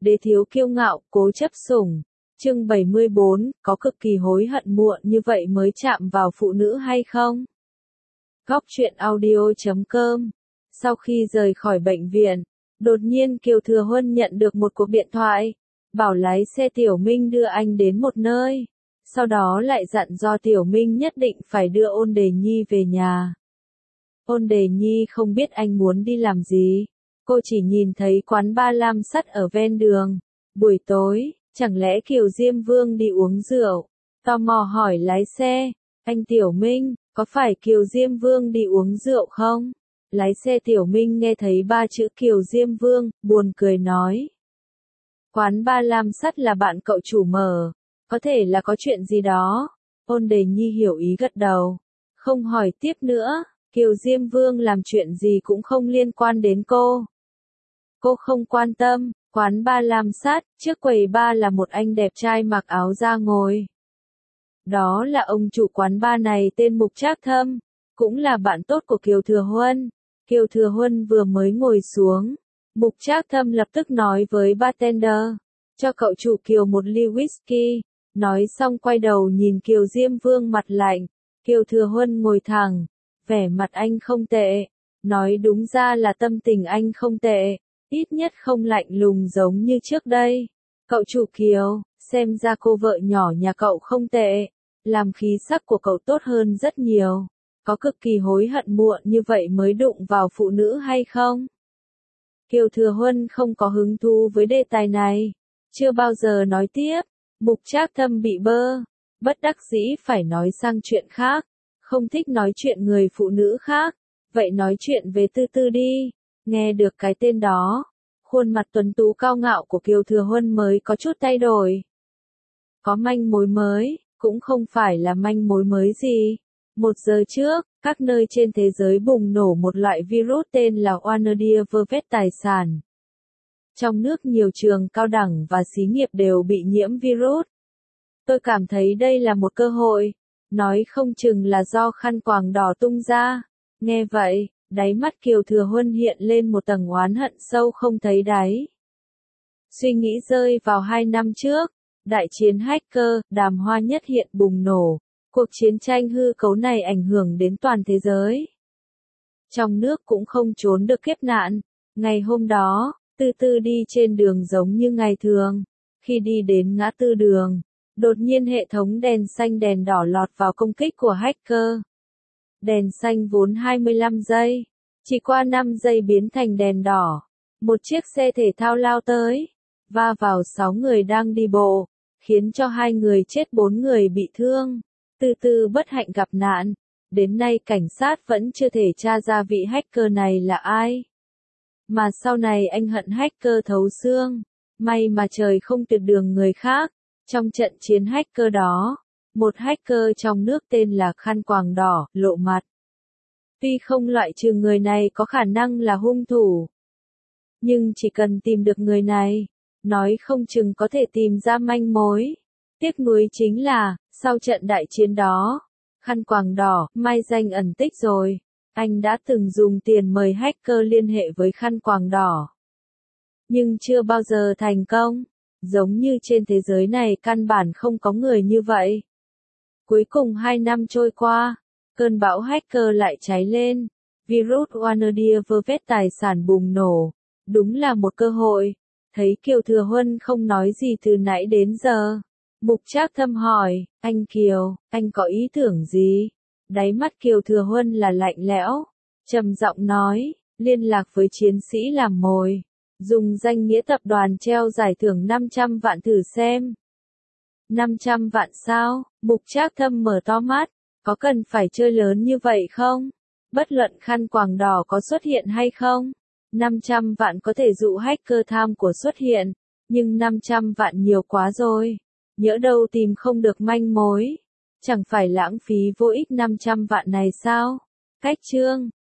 đế thiếu kiêu ngạo, cố chấp sủng. Chương 74, có cực kỳ hối hận muộn như vậy mới chạm vào phụ nữ hay không? Góc truyện audio.com. Sau khi rời khỏi bệnh viện, đột nhiên Kiều Thừa Huân nhận được một cuộc điện thoại, bảo lái xe Tiểu Minh đưa anh đến một nơi. Sau đó lại dặn do Tiểu Minh nhất định phải đưa Ôn Đề Nhi về nhà. Ôn Đề Nhi không biết anh muốn đi làm gì. Cô chỉ nhìn thấy quán ba lam sắt ở ven đường. Buổi tối, chẳng lẽ Kiều Diêm Vương đi uống rượu? Tò mò hỏi lái xe, anh Tiểu Minh, có phải Kiều Diêm Vương đi uống rượu không? Lái xe Tiểu Minh nghe thấy ba chữ Kiều Diêm Vương, buồn cười nói. Quán ba lam sắt là bạn cậu chủ mở, có thể là có chuyện gì đó. Ôn Đề Nhi hiểu ý gật đầu, không hỏi tiếp nữa. Kiều Diêm Vương làm chuyện gì cũng không liên quan đến cô. Cô không quan tâm. Quán ba lam sắt, trước quầy ba là một anh đẹp trai mặc áo da ngồi. Đó là ông chủ quán ba này tên Mục Trác Thâm, cũng là bạn tốt của Kiều Thừa Huân. Kiều Thừa Huân vừa mới ngồi xuống, Mục Trác Thâm lập tức nói với bartender, cho cậu chủ Kiều một ly whisky. Nói xong quay đầu nhìn Kiều Diêm Vương mặt lạnh. Kiều Thừa Huân ngồi thẳng, vẻ mặt anh không tệ. Nói đúng ra là tâm tình anh không tệ. Ít nhất không lạnh lùng giống như trước đây. Cậu chủ Kiều, xem ra cô vợ nhỏ nhà cậu không tệ. Làm khí sắc của cậu tốt hơn rất nhiều. Có cực kỳ hối hận muộn như vậy mới đụng vào phụ nữ hay không? Kiều Thừa Huân không có hứng thú với đề tài này. Chưa bao giờ nói tiếp. Mục Trác Thâm bị bơ. Bất đắc dĩ phải nói sang chuyện khác. Không thích nói chuyện người phụ nữ khác. Vậy nói chuyện về Tư Tư đi. Nghe được cái tên đó, khuôn mặt tuấn tú cao ngạo của Kiều Thừa Huân mới có chút thay đổi. Có manh mối mới, cũng không phải là manh mối mới gì. 1 giờ trước, các nơi trên thế giới bùng nổ một loại virus tên là Oanirdia vơ vét tài sản. Trong nước nhiều trường cao đẳng và xí nghiệp đều bị nhiễm virus. Tôi cảm thấy đây là một cơ hội, nói không chừng là do khăn quàng đỏ tung ra. Nghe vậy, đáy mắt Kiều Thừa Huân hiện lên một tầng oán hận sâu không thấy đáy. Suy nghĩ rơi vào 2 năm trước, đại chiến hacker, đàm hoa nhất hiện bùng nổ. Cuộc chiến tranh hư cấu này ảnh hưởng đến toàn thế giới. Trong nước cũng không trốn được kiếp nạn. Ngày hôm đó, Tư Tư đi trên đường giống như ngày thường. Khi đi đến ngã tư đường, đột nhiên hệ thống đèn xanh đèn đỏ lọt vào công kích của hacker. Đèn xanh vốn 25 giây, chỉ qua 5 giây biến thành đèn đỏ. Một chiếc xe thể thao lao tới, va vào 6 người đang đi bộ, khiến cho 2 người chết 4 người bị thương. Tư Tư bất hạnh gặp nạn. Đến nay cảnh sát vẫn chưa thể tra ra vị hacker này là ai. Mà sau này anh hận hacker thấu xương. May mà trời không tuyệt đường người khác. Trong trận chiến hacker đó, một hacker trong nước tên là Khăn Quàng Đỏ lộ mặt. Tuy không loại trừ người này có khả năng là hung thủ, nhưng chỉ cần tìm được người này, nói không chừng có thể tìm ra manh mối. Tiếc nuối chính là, sau trận đại chiến đó, Khăn Quàng Đỏ mai danh ẩn tích rồi. Anh đã từng dùng tiền mời hacker liên hệ với Khăn Quàng Đỏ, nhưng chưa bao giờ thành công. Giống như trên thế giới này căn bản không có người như vậy. Cuối cùng 2 năm trôi qua, cơn bão hacker lại cháy lên. Virus Oanirdia vơ vét tài sản bùng nổ. Đúng là một cơ hội. Thấy Kiều Thừa Huân không nói gì từ nãy đến giờ. Mục Trác Thâm hỏi, anh Kiều, anh có ý tưởng gì? Đáy mắt Kiều Thừa Huân là lạnh lẽo. Trầm giọng nói, liên lạc với chiến sĩ làm mồi. Dùng danh nghĩa tập đoàn treo giải thưởng 500 vạn thử xem. 500 vạn sao? Mục Trác Thâm mở to mắt. Có cần phải chơi lớn như vậy không? Bất luận Khăn Quàng Đỏ có xuất hiện hay không, 500 vạn có thể dụ hacker tham của xuất hiện. Nhưng 500 vạn nhiều quá rồi. Nhỡ đâu tìm không được manh mối. Chẳng phải lãng phí vô ích 500 vạn này sao? Cách chương